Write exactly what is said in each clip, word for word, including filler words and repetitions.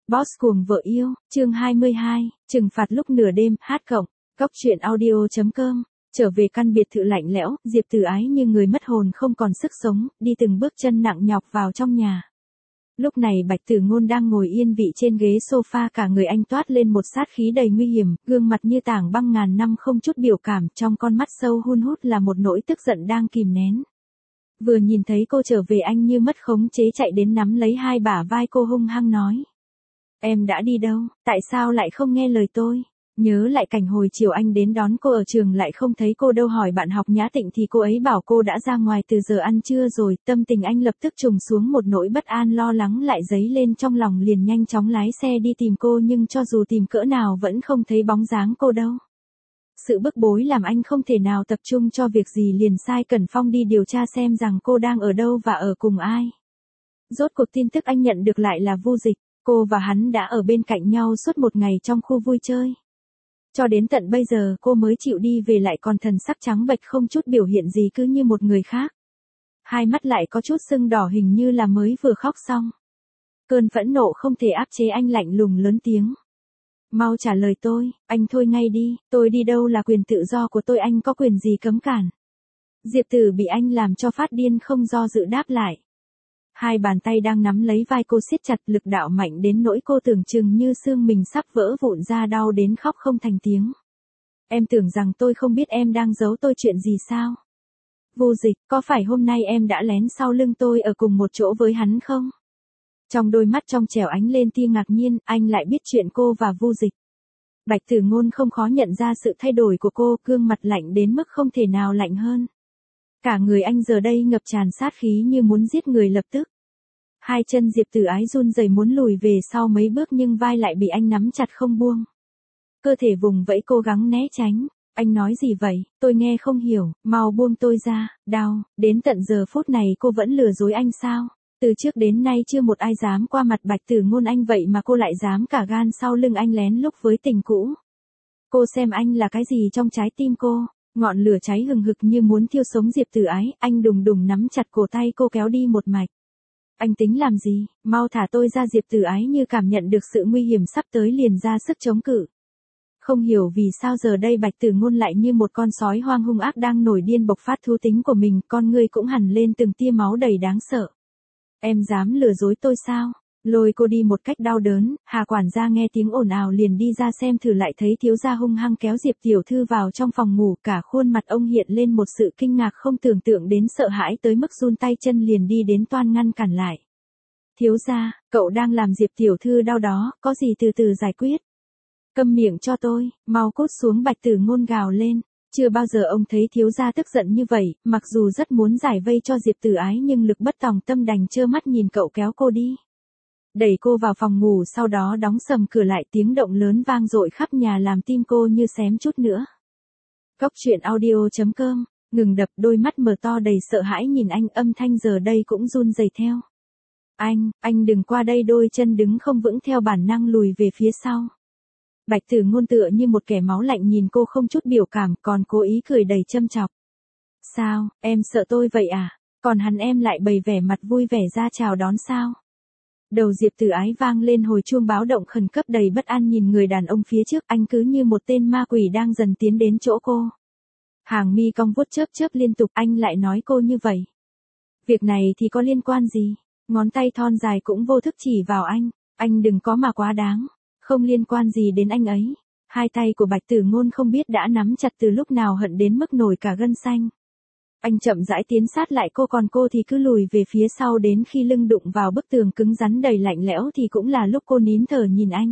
Boss cuồng vợ yêu, chương hai mươi hai, trừng phạt lúc nửa đêm, hát cộng, góc truyện audio chấm com. Trở về căn biệt thự lạnh lẽo, Diệp Tử Ái như người mất hồn không còn sức sống, đi từng bước chân nặng nhọc vào trong nhà. Lúc này Bạch Tử Ngôn đang ngồi yên vị trên ghế sofa, cả người anh toát lên một sát khí đầy nguy hiểm, gương mặt như tảng băng ngàn năm không chút biểu cảm, trong con mắt sâu hun hút là một nỗi tức giận đang kìm nén. Vừa nhìn thấy cô trở về, anh như mất khống chế chạy đến nắm lấy hai bả vai cô hung hăng nói. Em đã đi đâu, tại sao lại không nghe lời tôi? Nhớ lại cảnh hồi chiều anh đến đón cô ở trường lại không thấy cô đâu, hỏi bạn học Nhã Tịnh thì cô ấy bảo cô đã ra ngoài từ giờ ăn trưa rồi, tâm tình anh lập tức trùng xuống, một nỗi bất an lo lắng lại dấy lên trong lòng, liền nhanh chóng lái xe đi tìm cô, nhưng cho dù tìm cỡ nào vẫn không thấy bóng dáng cô đâu. Sự bức bối làm anh không thể nào tập trung cho việc gì, liền sai Cẩn Phong đi điều tra xem rằng cô đang ở đâu và ở cùng ai. Rốt cuộc tin tức anh nhận được lại là Vu Dịch, cô và hắn đã ở bên cạnh nhau suốt một ngày trong khu vui chơi. Cho đến tận bây giờ cô mới chịu đi về, lại còn thần sắc trắng bệch không chút biểu hiện gì, cứ như một người khác. Hai mắt lại có chút sưng đỏ, hình như là mới vừa khóc xong. Cơn phẫn nộ không thể áp chế, anh lạnh lùng lớn tiếng. Mau trả lời tôi, anh thôi ngay đi, tôi đi đâu là quyền tự do của tôi, anh có quyền gì cấm cản. Diệp Tử bị anh làm cho phát điên, không do dự đáp lại. Hai bàn tay đang nắm lấy vai cô siết chặt, lực đạo mạnh đến nỗi cô tưởng chừng như xương mình sắp vỡ vụn ra, đau đến khóc không thành tiếng. Em tưởng rằng tôi không biết em đang giấu tôi chuyện gì sao? Vu Dịch, có phải hôm nay em đã lén sau lưng tôi ở cùng một chỗ với hắn không? Trong đôi mắt trong trẻo ánh lên tia ngạc nhiên, anh lại biết chuyện cô và Vu Dịch. Bạch Tử Ngôn không khó nhận ra sự thay đổi của cô, gương mặt lạnh đến mức không thể nào lạnh hơn. Cả người anh giờ đây ngập tràn sát khí như muốn giết người lập tức. Hai chân Diệp Tử Ái run rẩy muốn lùi về sau mấy bước, nhưng vai lại bị anh nắm chặt không buông. Cơ thể vùng vẫy cố gắng né tránh. Anh nói gì vậy, tôi nghe không hiểu, mau buông tôi ra, đau, đến tận giờ phút này cô vẫn lừa dối anh sao? Từ trước đến nay chưa một ai dám qua mặt Bạch Tử Ngôn anh, vậy mà cô lại dám cả gan sau lưng anh lén lúc với tình cũ. Cô xem anh là cái gì trong trái tim cô? Ngọn lửa cháy hừng hực như muốn thiêu sống Diệp Tử Ái, anh đùng đùng nắm chặt cổ tay cô kéo đi một mạch. Anh tính làm gì, mau thả tôi ra. Diệp Tử Ái như cảm nhận được sự nguy hiểm sắp tới liền ra sức chống cự. Không hiểu vì sao giờ đây Bạch Tử Ngôn lại như một con sói hoang hung ác đang nổi điên bộc phát thú tính của mình, con người cũng hằn lên từng tia máu đầy đáng sợ. Em dám lừa dối tôi sao? Lôi cô đi một cách đau đớn, Hà quản gia nghe tiếng ồn ào liền đi ra xem thử, lại thấy thiếu gia hung hăng kéo Diệp tiểu thư vào trong phòng ngủ, cả khuôn mặt ông hiện lên một sự kinh ngạc không tưởng tượng đến, sợ hãi tới mức run tay chân, liền đi đến toan ngăn cản lại. Thiếu gia, cậu đang làm Diệp tiểu thư đau đó, có gì từ từ giải quyết. Câm miệng cho tôi, mau cút xuống. Bạch Tử Ngôn gào lên. Chưa bao giờ ông thấy thiếu gia tức giận như vậy, mặc dù rất muốn giải vây cho Diệp Tử Ái nhưng lực bất tòng tâm đành trơ mắt nhìn cậu kéo cô đi. Đẩy cô vào phòng ngủ, sau đó đóng sầm cửa lại, tiếng động lớn vang dội khắp nhà làm tim cô như xém chút nữa. Góc truyện audio chấm com, ngừng đập, đôi mắt mở to đầy sợ hãi nhìn anh, âm thanh giờ đây cũng run rẩy theo. Anh, anh đừng qua đây. Đôi chân đứng không vững, theo bản năng lùi về phía sau. Bạch Tử Ngôn tựa như một kẻ máu lạnh nhìn cô không chút biểu cảm, còn cố ý cười đầy châm chọc. Sao, em sợ tôi vậy à? Còn hắn em lại bày vẻ mặt vui vẻ ra chào đón sao? Đầu Diệp Tử Ái vang lên hồi chuông báo động khẩn cấp, đầy bất an nhìn người đàn ông phía trước, anh cứ như một tên ma quỷ đang dần tiến đến chỗ cô. Hàng mi cong vuốt chớp chớp liên tục, anh lại nói cô như vậy. Việc này thì có liên quan gì? Ngón tay thon dài cũng vô thức chỉ vào anh, anh đừng có mà quá đáng. Không liên quan gì đến anh ấy. Hai tay của Bạch Tử Ngôn không biết đã nắm chặt từ lúc nào, hận đến mức nổi cả gân xanh. Anh chậm rãi tiến sát lại cô, còn cô thì cứ lùi về phía sau, đến khi lưng đụng vào bức tường cứng rắn đầy lạnh lẽo thì cũng là lúc cô nín thở nhìn anh.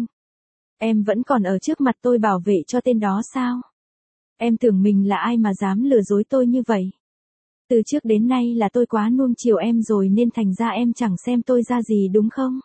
Em vẫn còn ở trước mặt tôi bảo vệ cho tên đó sao? Em tưởng mình là ai mà dám lừa dối tôi như vậy? Từ trước đến nay là tôi quá nuông chiều em rồi nên thành ra em chẳng xem tôi ra gì đúng không?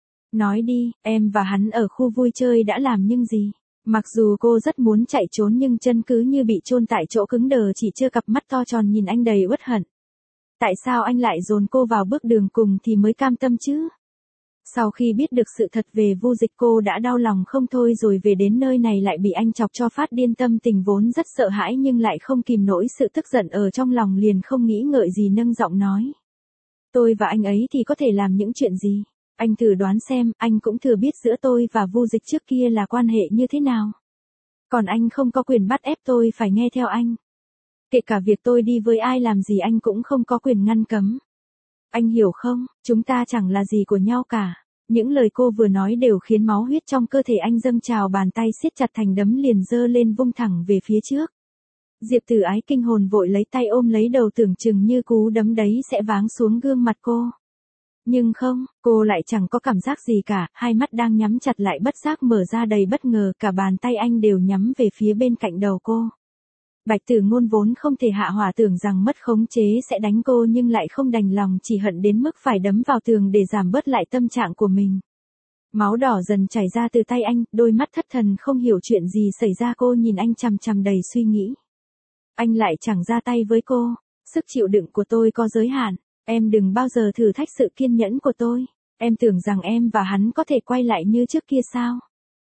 Nói đi, em và hắn ở khu vui chơi đã làm những gì? Mặc dù cô rất muốn chạy trốn nhưng chân cứ như bị chôn tại chỗ, cứng đờ, chỉ chưa cặp mắt to tròn nhìn anh đầy uất hận. Tại sao anh lại dồn cô vào bước đường cùng thì mới cam tâm chứ? Sau khi biết được sự thật về Vu Dịch, cô đã đau lòng không thôi, rồi về đến nơi này lại bị anh chọc cho phát điên, tâm tình vốn rất sợ hãi nhưng lại không kìm nổi sự tức giận ở trong lòng, liền không nghĩ ngợi gì nâng giọng nói. Tôi và anh ấy thì có thể làm những chuyện gì? Anh thử đoán xem, anh cũng thừa biết giữa tôi và Vu Dịch trước kia là quan hệ như thế nào. Còn anh không có quyền bắt ép tôi phải nghe theo anh. Kể cả việc tôi đi với ai làm gì anh cũng không có quyền ngăn cấm. Anh hiểu không, chúng ta chẳng là gì của nhau cả. Những lời cô vừa nói đều khiến máu huyết trong cơ thể anh dâng trào, bàn tay siết chặt thành đấm liền giơ lên vung thẳng về phía trước. Diệp Tử Ái kinh hồn vội lấy tay ôm lấy đầu, tưởng chừng như cú đấm đấy sẽ váng xuống gương mặt cô. Nhưng không, cô lại chẳng có cảm giác gì cả, hai mắt đang nhắm chặt lại bất giác mở ra đầy bất ngờ, cả bàn tay anh đều nhắm về phía bên cạnh đầu cô. Bạch Tử Ngôn vốn không thể hạ hỏa, tưởng rằng mất khống chế sẽ đánh cô nhưng lại không đành lòng, chỉ hận đến mức phải đấm vào tường để giảm bớt lại tâm trạng của mình. Máu đỏ dần chảy ra từ tay anh, đôi mắt thất thần không hiểu chuyện gì xảy ra, cô nhìn anh chằm chằm đầy suy nghĩ. Anh lại chẳng ra tay với cô, sức chịu đựng của tôi có giới hạn, em đừng bao giờ thử thách sự kiên nhẫn của tôi, em tưởng rằng em và hắn có thể quay lại như trước kia sao?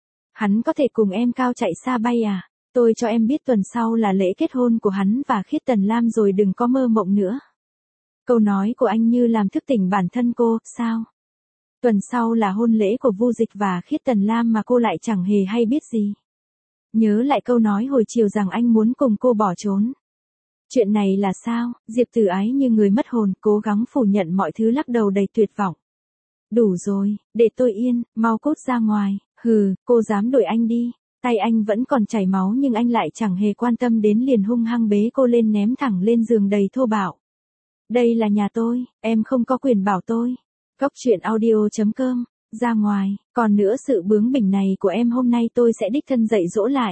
Hắn có thể cùng em cao chạy xa bay à? Tôi cho em biết tuần sau là lễ kết hôn của hắn và Khiết Tần Lam rồi, đừng có mơ mộng nữa. Câu nói của anh như làm thức tỉnh bản thân cô, sao? Tuần sau là hôn lễ của Vu Dịch và Khiết Tần Lam mà cô lại chẳng hề hay biết gì. Nhớ lại câu nói hồi chiều rằng anh muốn cùng cô bỏ trốn. Chuyện này là sao? Diệp Tử Ái như người mất hồn, cố gắng phủ nhận mọi thứ, lắc đầu đầy tuyệt vọng. Đủ rồi, để tôi yên, mau cút ra ngoài. Hừ, cô dám đuổi anh đi. Tay anh vẫn còn chảy máu nhưng anh lại chẳng hề quan tâm đến, liền hung hăng bế cô lên ném thẳng lên giường đầy thô bạo. Đây là nhà tôi, em không có quyền bảo tôi. Cốc truyện audio chấm com, ra ngoài, còn nữa sự bướng bỉnh này của em hôm nay tôi sẽ đích thân dạy dỗ lại.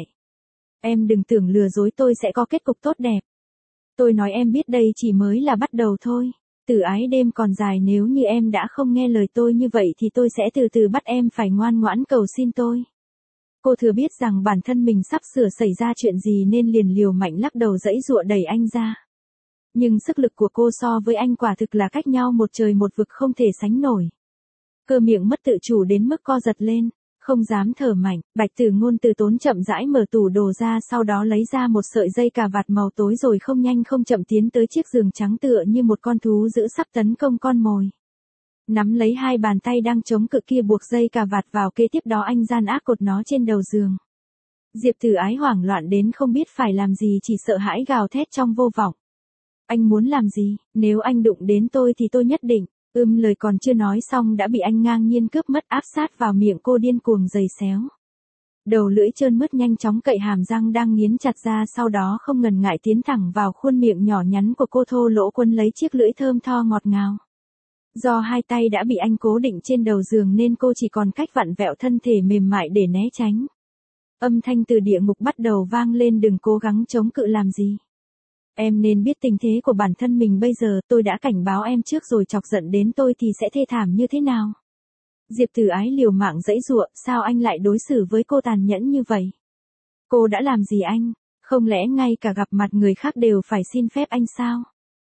Em đừng tưởng lừa dối tôi sẽ có kết cục tốt đẹp. Tôi nói em biết đây chỉ mới là bắt đầu thôi. Tử Ái, đêm còn dài, nếu như em đã không nghe lời tôi như vậy thì tôi sẽ từ từ bắt em phải ngoan ngoãn cầu xin tôi. Cô thừa biết rằng bản thân mình sắp sửa xảy ra chuyện gì nên liền liều mạnh lắc đầu giãy giụa đẩy anh ra. Nhưng sức lực của cô so với anh quả thực là cách nhau một trời một vực, không thể sánh nổi. Cơ miệng mất tự chủ đến mức co giật lên, không dám thở mạnh. Bạch Tử Ngôn từ tốn chậm rãi mở tủ đồ ra, sau đó lấy ra một sợi dây cà vạt màu tối rồi không nhanh không chậm tiến tới chiếc giường trắng tựa như một con thú dữ sắp tấn công con mồi. Nắm lấy hai bàn tay đang chống cự kia, buộc dây cà vạt vào, kế tiếp đó anh gian ác cột nó trên đầu giường. Diệp Tử Ái hoảng loạn đến không biết phải làm gì, chỉ sợ hãi gào thét trong vô vọng. Anh muốn làm gì? Nếu anh đụng đến tôi thì tôi nhất định. Ưm, lời còn chưa nói xong đã bị anh ngang nhiên cướp mất, áp sát vào miệng cô, điên cuồng giày xéo. Đầu lưỡi trơn mướt nhanh chóng cậy hàm răng đang nghiến chặt ra, sau đó không ngần ngại tiến thẳng vào khuôn miệng nhỏ nhắn của cô, thô lỗ quấn lấy chiếc lưỡi thơm tho ngọt ngào. Do hai tay đã bị anh cố định trên đầu giường nên cô chỉ còn cách vặn vẹo thân thể mềm mại để né tránh. Âm thanh từ địa ngục bắt đầu vang lên, đừng cố gắng chống cự làm gì. Em nên biết tình thế của bản thân mình bây giờ, tôi đã cảnh báo em trước rồi, chọc giận đến tôi thì sẽ thê thảm như thế nào. Diệp Tử Ái liều mạng giãy giụa, sao anh lại đối xử với cô tàn nhẫn như vậy? Cô đã làm gì anh? Không lẽ ngay cả gặp mặt người khác đều phải xin phép anh sao?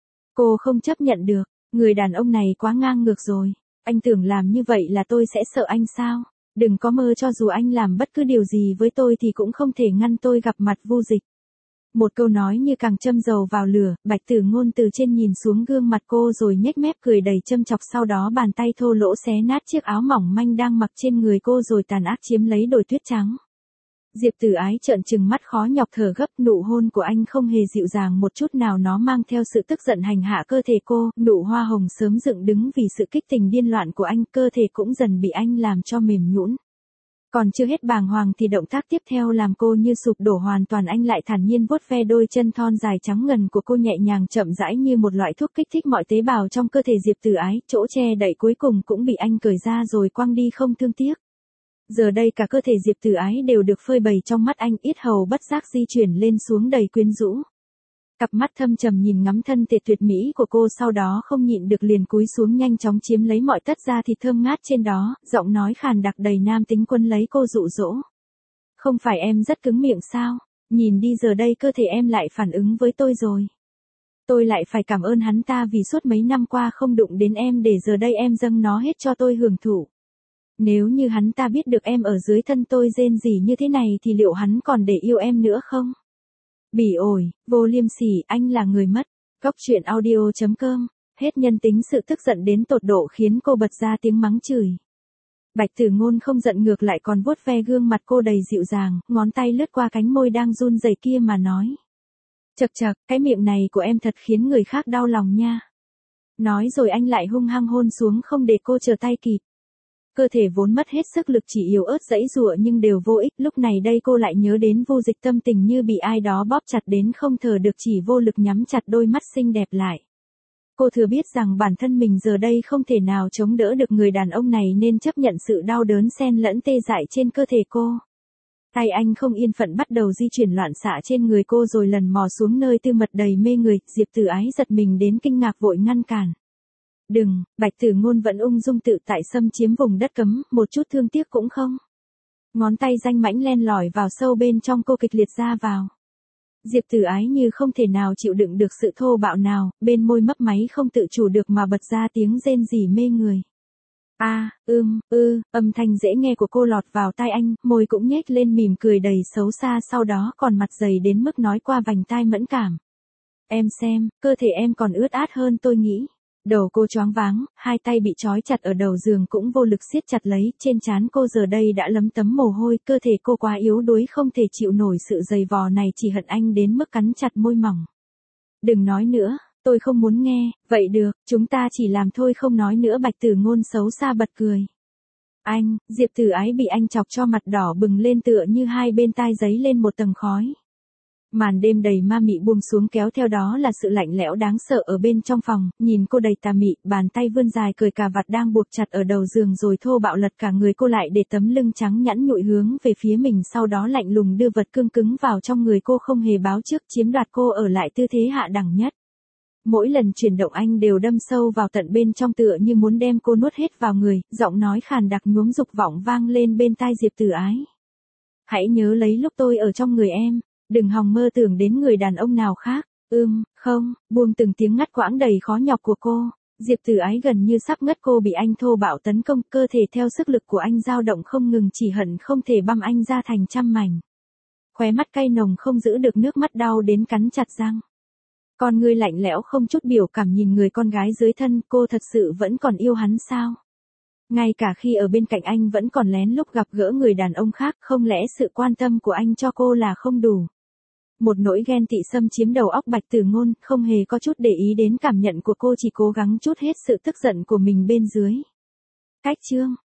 Cô không chấp nhận được, người đàn ông này quá ngang ngược rồi. Anh tưởng làm như vậy là tôi sẽ sợ anh sao? Đừng có mơ, cho dù anh làm bất cứ điều gì với tôi thì cũng không thể ngăn tôi gặp mặt Vu Dịch. Một câu nói như càng châm dầu vào lửa. Bạch Tử Ngôn từ trên nhìn xuống gương mặt cô rồi nhếch mép cười đầy châm chọc, sau đó bàn tay thô lỗ xé nát chiếc áo mỏng manh đang mặc trên người cô rồi tàn ác chiếm lấy đồi tuyết trắng. Diệp Tử Ái trợn trừng mắt khó nhọc thở gấp, nụ hôn của anh không hề dịu dàng một chút nào, nó mang theo sự tức giận hành hạ cơ thể cô, nụ hoa hồng sớm dựng đứng vì sự kích tình điên loạn của anh, cơ thể cũng dần bị anh làm cho mềm nhũn. Còn chưa hết bàng hoàng thì động tác tiếp theo làm cô như sụp đổ hoàn toàn, anh lại thản nhiên vuốt ve đôi chân thon dài trắng ngần của cô, nhẹ nhàng chậm rãi như một loại thuốc kích thích mọi tế bào trong cơ thể Diệp Tử Ái, chỗ che đậy cuối cùng cũng bị anh cởi ra rồi quăng đi không thương tiếc. Giờ đây cả cơ thể Diệp Tử Ái đều được phơi bày trong mắt anh, yết hầu bất giác di chuyển lên xuống đầy quyến rũ. Cặp mắt thâm trầm nhìn ngắm thân thể tuyệt mỹ của cô, sau đó không nhịn được liền cúi xuống nhanh chóng chiếm lấy mọi tất da thịt thơm ngát trên đó, giọng nói khàn đặc đầy nam tính quân lấy cô dụ dỗ. Không phải em rất cứng miệng sao? Nhìn đi, giờ đây cơ thể em lại phản ứng với tôi rồi. Tôi lại phải cảm ơn hắn ta vì suốt mấy năm qua không đụng đến em, để giờ đây em dâng nó hết cho tôi hưởng thụ. Nếu như hắn ta biết được em ở dưới thân tôi rên rỉ như thế này thì liệu hắn còn để yêu em nữa không? Bỉ ổi, vô liêm sỉ, anh là người mất. Cốc truyện audio chấm com, hết nhân tính, sự tức giận đến tột độ khiến cô bật ra tiếng mắng chửi. Bạch Tử Ngôn không giận ngược lại còn vuốt ve gương mặt cô đầy dịu dàng, ngón tay lướt qua cánh môi đang run rẩy kia mà nói. Chậc chậc, cái miệng này của em thật khiến người khác đau lòng nha. Nói rồi anh lại hung hăng hôn xuống không để cô trở tay kịp. Cơ thể vốn mất hết sức lực chỉ yếu ớt giãy giụa nhưng đều vô ích, lúc này đây cô lại nhớ đến Vô Dịch tâm tình như bị ai đó bóp chặt đến không thở được chỉ vô lực nhắm chặt đôi mắt xinh đẹp lại. Cô thừa biết rằng bản thân mình giờ đây không thể nào chống đỡ được người đàn ông này nên chấp nhận sự đau đớn xen lẫn tê dại trên cơ thể cô. Tay anh không yên phận bắt đầu di chuyển loạn xạ trên người cô rồi lần mò xuống nơi tư mật đầy mê người, Diệp Tử Ái giật mình đến kinh ngạc vội ngăn cản. Đừng, Bạch Tử Ngôn vẫn ung dung tự tại xâm chiếm vùng đất cấm, một chút thương tiếc cũng không. Ngón tay danh mãnh len lỏi vào sâu bên trong cô kịch liệt ra vào. Diệp Tử Ái như không thể nào chịu đựng được sự thô bạo nào, bên môi mấp máy không tự chủ được mà bật ra tiếng rên rỉ mê người. A, à, ưm, ư, âm thanh dễ nghe của cô lọt vào tai anh, môi cũng nhếch lên mỉm cười đầy xấu xa sau đó còn mặt dày đến mức nói qua vành tai mẫn cảm. Em xem, cơ thể em còn ướt át hơn tôi nghĩ. Đầu cô choáng váng, hai tay bị trói chặt ở đầu giường cũng vô lực siết chặt lấy, trên trán cô giờ đây đã lấm tấm mồ hôi, cơ thể cô quá yếu đuối không thể chịu nổi sự dày vò này chỉ hận anh đến mức cắn chặt môi mỏng. Đừng nói nữa, tôi không muốn nghe, vậy được, chúng ta chỉ làm thôi không nói nữa. Bạch Tử Ngôn xấu xa bật cười. Anh, Diệp Tử Ái bị anh chọc cho mặt đỏ bừng lên tựa như hai bên tai giấy lên một tầng khói. Màn đêm đầy ma mị buông xuống kéo theo đó là sự lạnh lẽo đáng sợ ở bên trong phòng, nhìn cô đầy tà mị, bàn tay vươn dài cởi cà vạt đang buộc chặt ở đầu giường rồi thô bạo lật cả người cô lại để tấm lưng trắng nhẵn nhụi hướng về phía mình sau đó lạnh lùng đưa vật cương cứng vào trong người cô không hề báo trước chiếm đoạt cô ở lại tư thế hạ đẳng nhất. Mỗi lần chuyển động anh đều đâm sâu vào tận bên trong tựa như muốn đem cô nuốt hết vào người, giọng nói khàn đặc nhuốm dục vọng vang lên bên tai Diệp Tử Ái. Hãy nhớ lấy lúc tôi ở trong người em. Đừng hòng mơ tưởng đến người đàn ông nào khác. Ưm, không, buông từng tiếng ngắt quãng đầy khó nhọc của cô. Diệp Tử Ái gần như sắp ngất cô bị anh thô bạo tấn công, cơ thể theo sức lực của anh dao động không ngừng chỉ hận không thể băm anh ra thành trăm mảnh. Khóe mắt cay nồng không giữ được nước mắt đau đến cắn chặt răng. Con ngươi lạnh lẽo không chút biểu cảm nhìn người con gái dưới thân, cô thật sự vẫn còn yêu hắn sao? Ngay cả khi ở bên cạnh anh vẫn còn lén lúc gặp gỡ người đàn ông khác, không lẽ sự quan tâm của anh cho cô là không đủ? Một nỗi ghen tị xâm chiếm đầu óc Bạch Tử Ngôn, không hề có chút để ý đến cảm nhận của cô chỉ cố gắng trút hết sự tức giận của mình bên dưới. Cách chương